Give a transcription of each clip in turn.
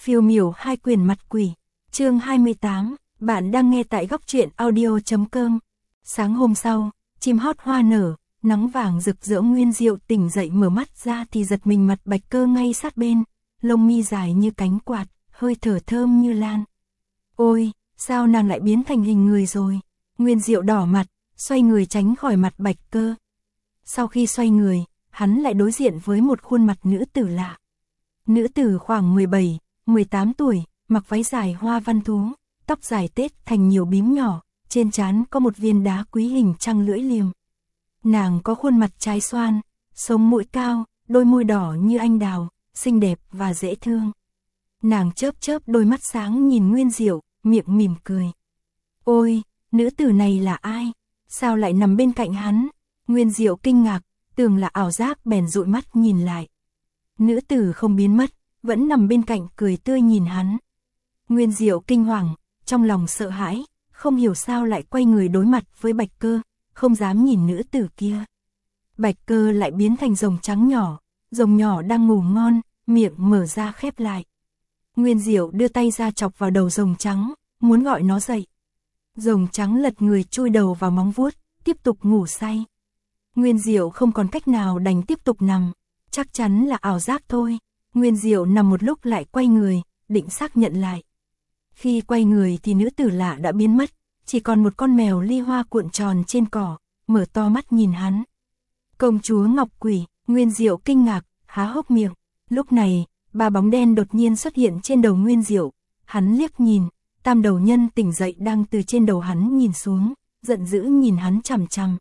Phiêu miểu hai quyển mặt quỷ, chương 28, bạn đang nghe tại góc truyện audio.com. Sáng hôm sau, chim hót hoa nở, nắng vàng rực rỡ. Nguyên Diệu tỉnh dậy mở mắt ra thì giật mình, mặt Bạch Cơ ngay sát bên, lông mi dài như cánh quạt, hơi thở thơm như lan. Ôi, sao nàng lại biến thành hình người rồi? Nguyên Diệu đỏ mặt, xoay người tránh khỏi mặt Bạch Cơ. Sau khi xoay người, hắn lại đối diện với một khuôn mặt nữ tử lạ. Nữ tử khoảng 17, 18 tuổi, mặc váy dài hoa văn thú, tóc dài tết thành nhiều bím nhỏ, trên trán có một viên đá quý hình trăng lưỡi liềm. Nàng có khuôn mặt trái xoan, sống mũi cao, đôi môi đỏ như anh đào, xinh đẹp và dễ thương. Nàng chớp chớp đôi mắt sáng nhìn Nguyên Diệu, miệng mỉm cười. Ôi, nữ tử này là ai? Sao lại nằm bên cạnh hắn? Nguyên Diệu kinh ngạc, tưởng là ảo giác bèn dụi mắt nhìn lại. Nữ tử không biến mất, vẫn nằm bên cạnh cười tươi nhìn hắn. Nguyên Diệu kinh hoàng, trong lòng sợ hãi, không hiểu sao lại quay người đối mặt với Bạch Cơ, không dám nhìn nữ tử kia. Bạch Cơ lại biến thành rồng trắng nhỏ, rồng nhỏ đang ngủ ngon, miệng mở ra khép lại. Nguyên Diệu đưa tay ra chọc vào đầu rồng trắng, muốn gọi nó dậy. Rồng trắng lật người chui đầu vào móng vuốt, tiếp tục ngủ say. Nguyên Diệu không còn cách nào đành tiếp tục nằm, chắc chắn là ảo giác thôi. Nguyên Diệu nằm một lúc lại quay người, định xác nhận lại. Khi quay người thì nữ tử lạ đã biến mất, chỉ còn một con mèo ly hoa cuộn tròn trên cỏ, mở to mắt nhìn hắn. Công chúa Ngọc Quỷ, Nguyên Diệu kinh ngạc, há hốc miệng. Lúc này, ba bóng đen đột nhiên xuất hiện trên đầu Nguyên Diệu, hắn liếc nhìn, tam đầu nhân tỉnh dậy đang từ trên đầu hắn nhìn xuống, giận dữ nhìn hắn chằm chằm.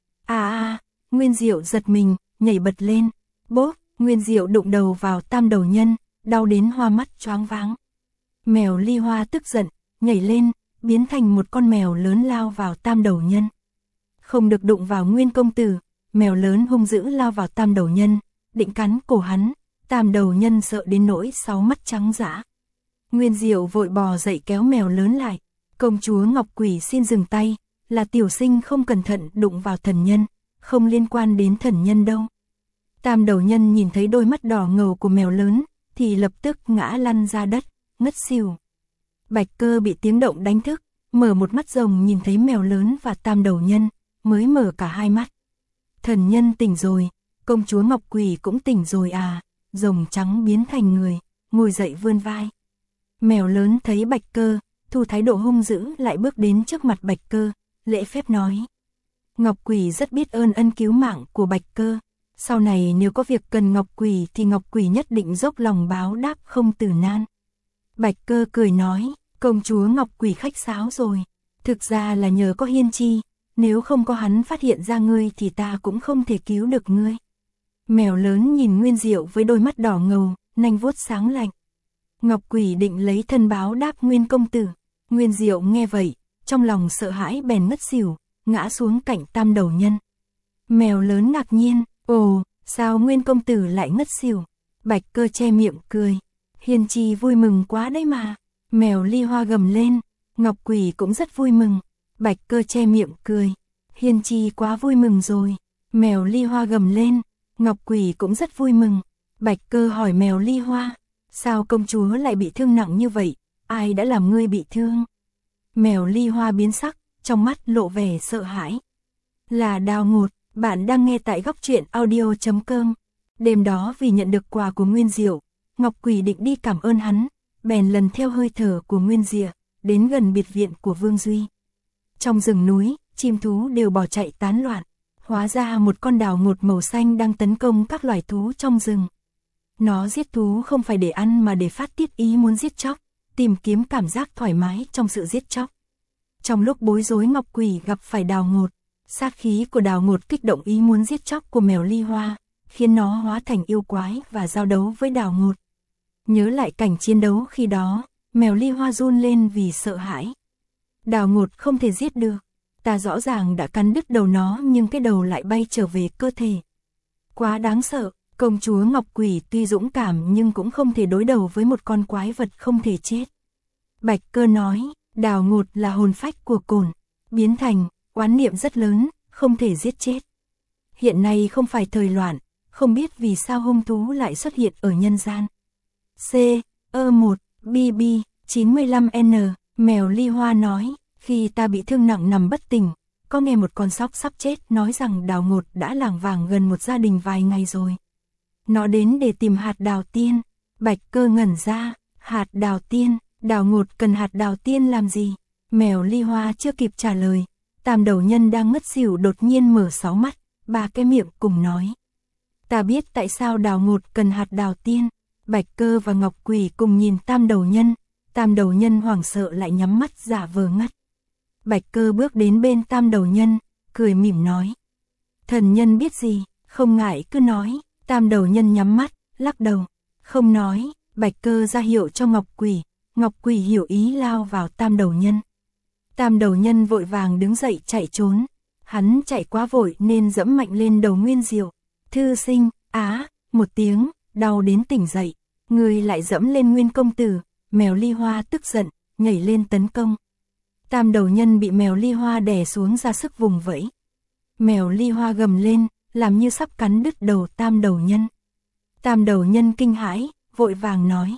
Nguyên Diệu giật mình, nhảy bật lên, bốp, Nguyên Diệu đụng đầu vào tam đầu nhân, đau đến hoa mắt choáng váng. Mèo ly hoa tức giận, nhảy lên, biến thành một con mèo lớn lao vào tam đầu nhân. Không được đụng vào Nguyên công tử, mèo lớn hung dữ lao vào tam đầu nhân, định cắn cổ hắn, tam đầu nhân sợ đến nỗi sáu mắt trắng dã. Nguyên Diệu vội bò dậy kéo mèo lớn lại, công chúa Ngọc Quỷ xin dừng tay, là tiểu sinh không cẩn thận đụng vào thần nhân, không liên quan đến thần nhân đâu. Tam đầu nhân nhìn thấy đôi mắt đỏ ngầu của mèo lớn, thì lập tức ngã lăn ra đất, ngất xỉu. Bạch Cơ bị tiếng động đánh thức, mở một mắt rồng nhìn thấy mèo lớn và tam đầu nhân, mới mở cả hai mắt. Thần nhân tỉnh rồi, công chúa Ngọc Quỷ cũng tỉnh rồi à? Rồng trắng biến thành người, ngồi dậy vươn vai. Mèo lớn thấy Bạch Cơ, thu thái độ hung dữ lại bước đến trước mặt Bạch Cơ, lễ phép nói. Ngọc Quỷ rất biết ơn ân cứu mạng của Bạch Cơ. Sau này nếu có việc cần Ngọc Quỷ thì Ngọc Quỷ nhất định dốc lòng báo đáp không từ nan. Bạch Cơ cười nói, công chúa Ngọc Quỷ khách sáo rồi. Thực ra là nhờ có Hiên Chi, nếu không có hắn phát hiện ra ngươi thì ta cũng không thể cứu được ngươi. Mèo lớn nhìn Nguyên Diệu với đôi mắt đỏ ngầu, nanh vuốt sáng lạnh. Ngọc Quỷ định lấy thân báo đáp Nguyên công tử. Nguyên Diệu nghe vậy, trong lòng sợ hãi bèn ngất xỉu, ngã xuống cạnh tam đầu nhân. Mèo lớn ngạc nhiên, ồ, sao Nguyên công tử lại ngất xỉu? Bạch Cơ che miệng cười, Hiên Chi vui mừng quá đấy mà. Mèo ly hoa gầm lên, Ngọc Quỷ cũng rất vui mừng. Bạch Cơ che miệng cười, Hiên Chi quá vui mừng rồi. Mèo ly hoa gầm lên, Ngọc Quỷ cũng rất vui mừng. Bạch Cơ hỏi mèo ly hoa, sao công chúa lại bị thương nặng như vậy? Ai đã làm ngươi bị thương? Mèo ly hoa biến sắc, trong mắt lộ vẻ sợ hãi. Là Đào Ngột. Bạn đang nghe tại góc truyện audio.com. Đêm đó vì nhận được quà của Nguyên Diệu, Ngọc Quỷ định đi cảm ơn hắn, bèn lần theo hơi thở của Nguyên Diệu, đến gần biệt viện của Vương Duy. Trong rừng núi, chim thú đều bỏ chạy tán loạn, hóa ra một con Đào Ngột màu xanh đang tấn công các loài thú trong rừng. Nó giết thú không phải để ăn mà để phát tiết ý muốn giết chóc, tìm kiếm cảm giác thoải mái trong sự giết chóc. Trong lúc bối rối, Ngọc Quỷ gặp phải Đào Ngột. Sát khí của Đào Ngột kích động ý muốn giết chóc của mèo ly hoa, khiến nó hóa thành yêu quái và giao đấu với Đào Ngột. Nhớ lại cảnh chiến đấu khi đó, mèo ly hoa run lên vì sợ hãi. Đào Ngột không thể giết được, ta rõ ràng đã cắn đứt đầu nó nhưng cái đầu lại bay trở về cơ thể. Quá đáng sợ, công chúa Ngọc Quỷ tuy dũng cảm nhưng cũng không thể đối đầu với một con quái vật không thể chết. Bạch Cơ nói, Đào Ngột là hồn phách của cồn, biến thành oán niệm rất lớn, không thể giết chết. Hiện nay không phải thời loạn, không biết vì sao hung thú lại xuất hiện ở nhân gian. C.E.1 BB 95N, mèo Ly Hoa nói, khi ta bị thương nặng nằm bất tỉnh, có nghe một con sóc sắp chết nói rằng Đào Ngột đã lảng vảng gần một gia đình vài ngày rồi. Nó đến để tìm hạt đào tiên. Bạch Cơ ngẩn ra, hạt đào tiên, Đào Ngột cần hạt đào tiên làm gì? Mèo Ly Hoa chưa kịp trả lời, Tam Đầu Nhân đang ngất xỉu đột nhiên mở 6 mắt, 3 cái miệng cùng nói. Ta biết tại sao Đào Ngột cần hạt đào tiên. Bạch Cơ và Ngọc Quỷ cùng nhìn Tam Đầu Nhân, Tam Đầu Nhân hoảng sợ lại nhắm mắt giả vờ ngất. Bạch Cơ bước đến bên Tam Đầu Nhân, cười mỉm nói. Thần nhân biết gì, không ngại cứ nói. Tam Đầu Nhân nhắm mắt, lắc đầu, không nói. Bạch Cơ ra hiệu cho Ngọc Quỷ hiểu ý lao vào Tam Đầu Nhân. Tam Đầu Nhân vội vàng đứng dậy chạy trốn, hắn chạy quá vội nên dẫm mạnh lên đầu Nguyên Diệu. Thư sinh, một tiếng, đau đến tỉnh dậy, người lại dẫm lên Nguyên công tử. Mèo Ly Hoa tức giận, nhảy lên tấn công. Tam Đầu Nhân bị mèo Ly Hoa đè xuống ra sức vùng vẫy. Mèo Ly Hoa gầm lên, làm như sắp cắn đứt đầu Tam Đầu Nhân. Tam Đầu Nhân kinh hãi, vội vàng nói,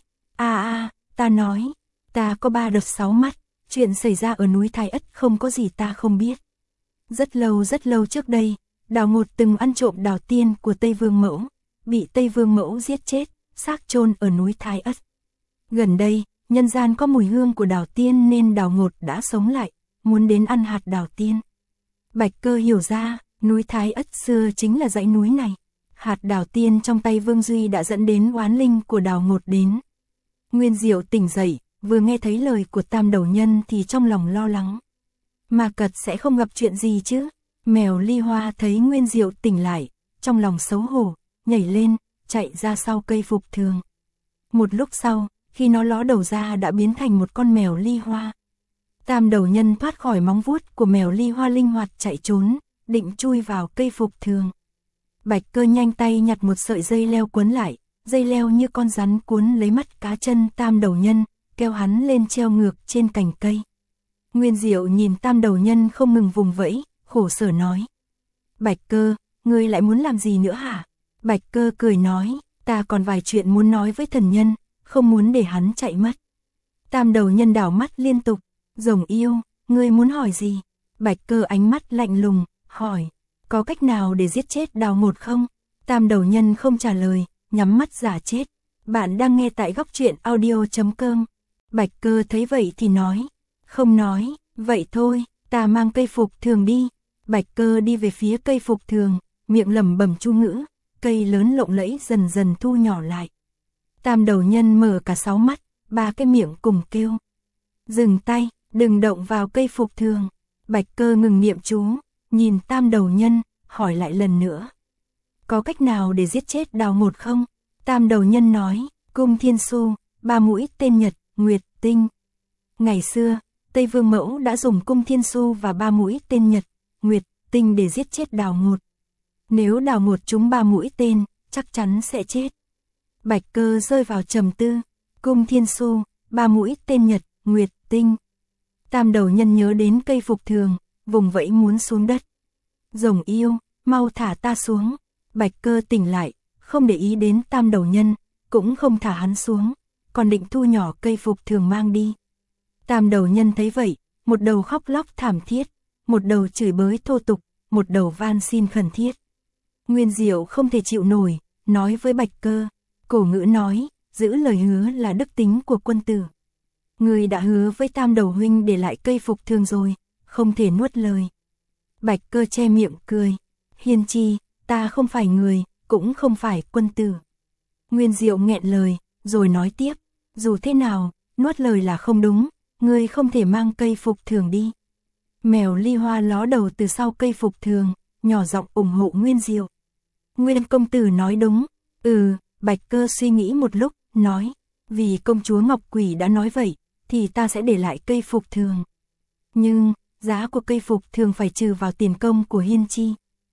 ta nói, ta có 3 đợt 6 mắt, chuyện xảy ra ở núi Thái Ất không có gì ta không biết. Rất lâu trước đây, Đào Ngột từng ăn trộm đào tiên của Tây Vương Mẫu, bị Tây Vương Mẫu giết chết, xác chôn ở núi Thái Ất. Gần đây, nhân gian có mùi hương của đào tiên nên Đào Ngột đã sống lại, muốn đến ăn hạt đào tiên. Bạch Cơ hiểu ra, núi Thái Ất xưa chính là dãy núi này. Hạt đào tiên trong tay Vương Duy đã dẫn đến oán linh của Đào Ngột đến. Nguyên Diệu tỉnh dậy, vừa nghe thấy lời của Tam Đầu Nhân thì trong lòng lo lắng. Ma Cật sẽ không gặp chuyện gì chứ? Mèo Ly Hoa thấy Nguyên Diệu tỉnh lại, trong lòng xấu hổ, nhảy lên, chạy ra sau cây phục thường. Một lúc sau, khi nó ló đầu ra đã biến thành một con mèo Ly Hoa. Tam Đầu Nhân thoát khỏi móng vuốt của mèo Ly Hoa linh hoạt chạy trốn, định chui vào cây phục thường. Bạch Cơ nhanh tay nhặt một sợi dây leo quấn lại, dây leo như con rắn cuốn lấy mắt cá chân Tam Đầu Nhân, kéo hắn lên treo ngược trên cành cây. Nguyên Diệu nhìn Tam Đầu Nhân không ngừng vùng vẫy, khổ sở nói. Bạch Cơ, ngươi lại muốn làm gì nữa hả? Bạch Cơ cười nói, ta còn vài chuyện muốn nói với thần nhân, không muốn để hắn chạy mất. Tam Đầu Nhân đảo mắt liên tục, rồng yêu, ngươi muốn hỏi gì? Bạch Cơ ánh mắt lạnh lùng, hỏi, có cách nào để giết chết Đào Ngột không? Tam Đầu Nhân không trả lời, nhắm mắt giả chết. Bạn đang nghe tại góc truyện audio.com. Bạch Cơ thấy vậy thì nói, không nói, vậy thôi, ta mang cây phục thường đi. Bạch Cơ đi về phía cây phục thường, miệng lẩm bẩm chú ngữ, cây lớn lộng lẫy dần dần thu nhỏ lại. Tam Đầu Nhân mở cả 6 mắt, 3 cái miệng cùng kêu. Dừng tay, đừng động vào cây phục thường. Bạch Cơ ngừng niệm chú, nhìn Tam Đầu Nhân, hỏi lại lần nữa. Có cách nào để giết chết Đào Ngột không? Tam Đầu Nhân nói, cung thiên su, 3 mũi tên nhật, nguyệt, tinh. Ngày xưa, Tây Vương Mẫu đã dùng cung thiên su và 3 mũi tên nhật, nguyệt, tinh để giết chết Đào Ngột. Nếu Đào Ngột trúng 3 mũi tên, chắc chắn sẽ chết. Bạch Cơ rơi vào trầm tư, cung thiên su, 3 mũi tên nhật, nguyệt, tinh. Tam Đầu Nhân nhớ đến cây phục thường, vùng vẫy muốn xuống đất. Rồng yêu, mau thả ta xuống. Bạch Cơ tỉnh lại, không để ý đến Tam Đầu Nhân, cũng không thả hắn xuống, còn định thu nhỏ cây phục thường mang đi. Tam Đầu Nhân thấy vậy, một đầu khóc lóc thảm thiết, một đầu chửi bới thô tục, một đầu van xin khẩn thiết. Nguyên Diệu không thể chịu nổi, nói với Bạch Cơ, cổ ngữ nói, giữ lời hứa là đức tính của quân tử. Người đã hứa với Tam Đầu huynh để lại cây phục thường rồi, không thể nuốt lời. Bạch Cơ che miệng cười, hiên chi, ta không phải người, cũng không phải quân tử. Nguyên Diệu nghẹn lời, rồi nói tiếp, dù thế nào, nuốt lời là không đúng, ngươi không thể mang cây phục thường đi. Mèo Ly Hoa ló đầu từ sau cây phục thường, nhỏ giọng ủng hộ Nguyên Diệu. Nguyên công tử nói đúng. Bạch Cơ suy nghĩ một lúc, nói, vì công chúa Ngọc Quỷ đã nói vậy, thì ta sẽ để lại cây phục thường. Nhưng, giá của cây phục thường phải trừ vào tiền công của hiên chi.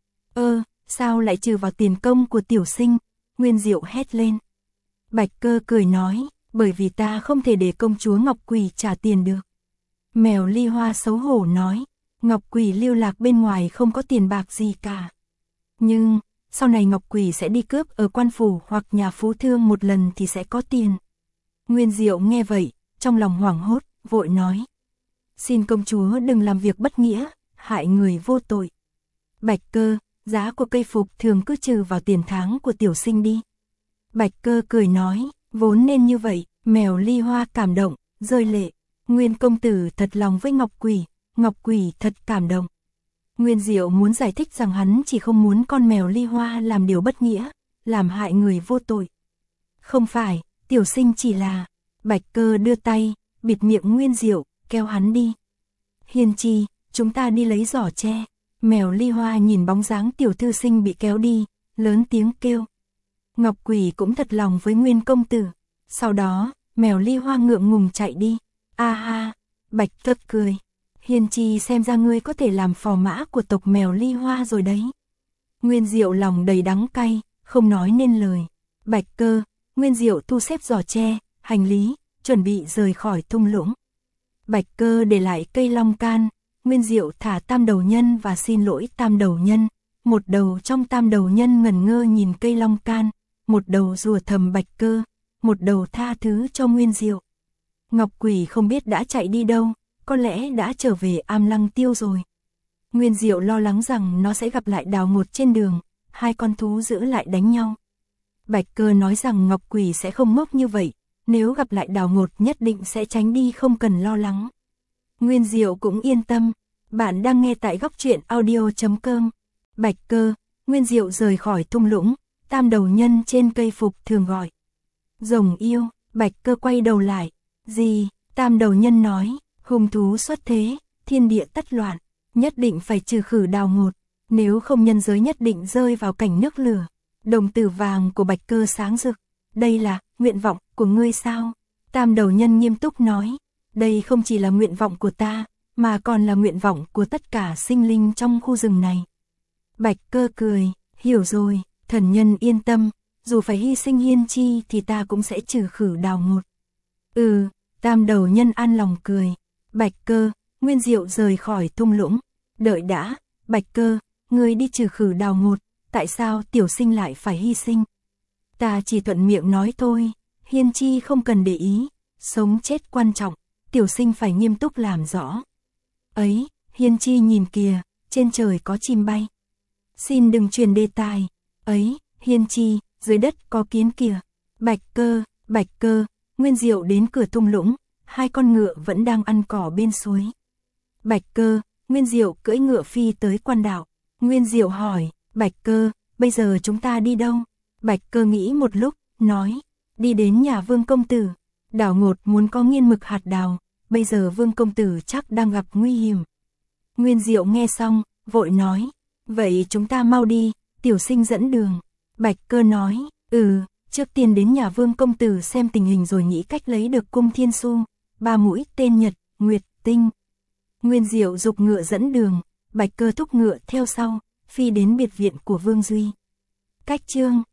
Sao lại trừ vào tiền công của tiểu sinh? Nguyên Diệu hét lên. Bạch Cơ cười nói, bởi vì ta không thể để công chúa Ngọc Quỷ trả tiền được. Mèo Ly Hoa xấu hổ nói, Ngọc Quỷ lưu lạc bên ngoài không có tiền bạc gì cả. Nhưng, sau này Ngọc Quỷ sẽ đi cướp ở quan phủ hoặc nhà phú thương một lần thì sẽ có tiền. Nguyên Diệu nghe vậy, trong lòng hoảng hốt, vội nói. Xin công chúa đừng làm việc bất nghĩa, hại người vô tội. Bạch Cơ, giá của cây phục thường cứ trừ vào tiền tháng của tiểu sinh đi. Bạch Cơ cười nói, vốn nên như vậy. Mèo Ly Hoa cảm động, rơi lệ. Nguyên công tử thật lòng với Ngọc Quỷ thật cảm động. Nguyên Diệu muốn giải thích rằng hắn chỉ không muốn con mèo Ly Hoa làm điều bất nghĩa, làm hại người vô tội. Không phải, tiểu sinh chỉ là... Bạch Cơ đưa tay, bịt miệng Nguyên Diệu, kéo hắn đi. Hiên Chi, chúng ta đi lấy giỏ tre. Mèo Ly Hoa nhìn bóng dáng tiểu thư sinh bị kéo đi, lớn tiếng kêu. Ngọc Quỷ cũng thật lòng với Nguyên công tử. Sau đó, mèo Ly Hoa ngượng ngùng chạy đi. A ha, Bạch Cơ cười. Hiên Chi xem ra ngươi có thể làm phò mã của tộc mèo Ly Hoa rồi đấy. Nguyên Diệu lòng đầy đắng cay, không nói nên lời. Bạch Cơ, Nguyên Diệu thu xếp giỏ tre, hành lý, chuẩn bị rời khỏi thung lũng. Bạch Cơ để lại cây long can, Nguyên Diệu thả Tam Đầu Nhân và xin lỗi Tam Đầu Nhân. Một đầu trong Tam Đầu Nhân ngẩn ngơ nhìn cây long can, một đầu rủa thầm Bạch Cơ, một đầu tha thứ cho Nguyên Diệu. Ngọc Quỷ không biết đã chạy đi đâu, có lẽ đã trở về Am Lăng Tiêu rồi. Nguyên Diệu lo lắng rằng nó sẽ gặp lại Đào Ngột trên đường, hai con thú dữ lại đánh nhau. Bạch Cơ nói rằng Ngọc Quỷ sẽ không ngốc như vậy, nếu gặp lại Đào Ngột nhất định sẽ tránh đi không cần lo lắng. Nguyên Diệu cũng yên tâm. Bạn đang nghe tại Góc Truyện Audio.com. Bạch Cơ, Nguyên Diệu rời khỏi thung lũng, Tam Đầu Nhân trên cây phục thường gọi. Rồng yêu, Bạch Cơ quay đầu lại. Gì? Tam Đầu Nhân nói, hung thú xuất thế, thiên địa tất loạn, nhất định phải trừ khử Đào Ngột, nếu không nhân giới nhất định rơi vào cảnh nước lửa. Đồng tử vàng của Bạch Cơ sáng rực. Đây là nguyện vọng của ngươi sao? Tam Đầu Nhân nghiêm túc nói, đây không chỉ là nguyện vọng của ta, mà còn là nguyện vọng của tất cả sinh linh trong khu rừng này. Bạch Cơ cười, hiểu rồi, thần nhân yên tâm, dù phải hy sinh Hiên Chi thì ta cũng sẽ trừ khử Đào Ngột. Tam Đầu Nhân an lòng cười. Bạch Cơ, Nguyên Diệu rời khỏi thung lũng. Đợi đã, Bạch Cơ, ngươi đi trừ khử Đào Ngột, tại sao tiểu sinh lại phải hy sinh? Ta chỉ thuận miệng nói thôi, Hiên Chi không cần để ý, sống chết quan trọng, tiểu sinh phải nghiêm túc làm rõ. Ấy, Hiên Chi nhìn kìa, trên trời có chim bay. Xin đừng truyền đề tài. Ấy, Hiên Chi, dưới đất có kiến kìa. Bạch Cơ, Nguyên Diệu đến cửa thung lũng, hai con ngựa vẫn đang ăn cỏ bên suối. Bạch Cơ, Nguyên Diệu cưỡi ngựa phi tới quan đạo. Nguyên Diệu hỏi, Bạch Cơ, bây giờ chúng ta đi đâu? Bạch Cơ nghĩ một lúc, nói, đi đến nhà Vương công tử. Đào Ngột muốn có nghiên mực hạt đào, bây giờ Vương công tử chắc đang gặp nguy hiểm. Nguyên Diệu nghe xong, vội nói, vậy chúng ta mau đi, tiểu sinh dẫn đường. Bạch Cơ nói, trước tiên đến nhà Vương công tử xem tình hình rồi nghĩ cách lấy được cung thiên su, 3 mũi tên Nhật, Nguyệt, Tinh. Nguyên Diệu giục ngựa dẫn đường, Bạch Cơ thúc ngựa theo sau, phi đến biệt viện của Vương Duy. Cách chương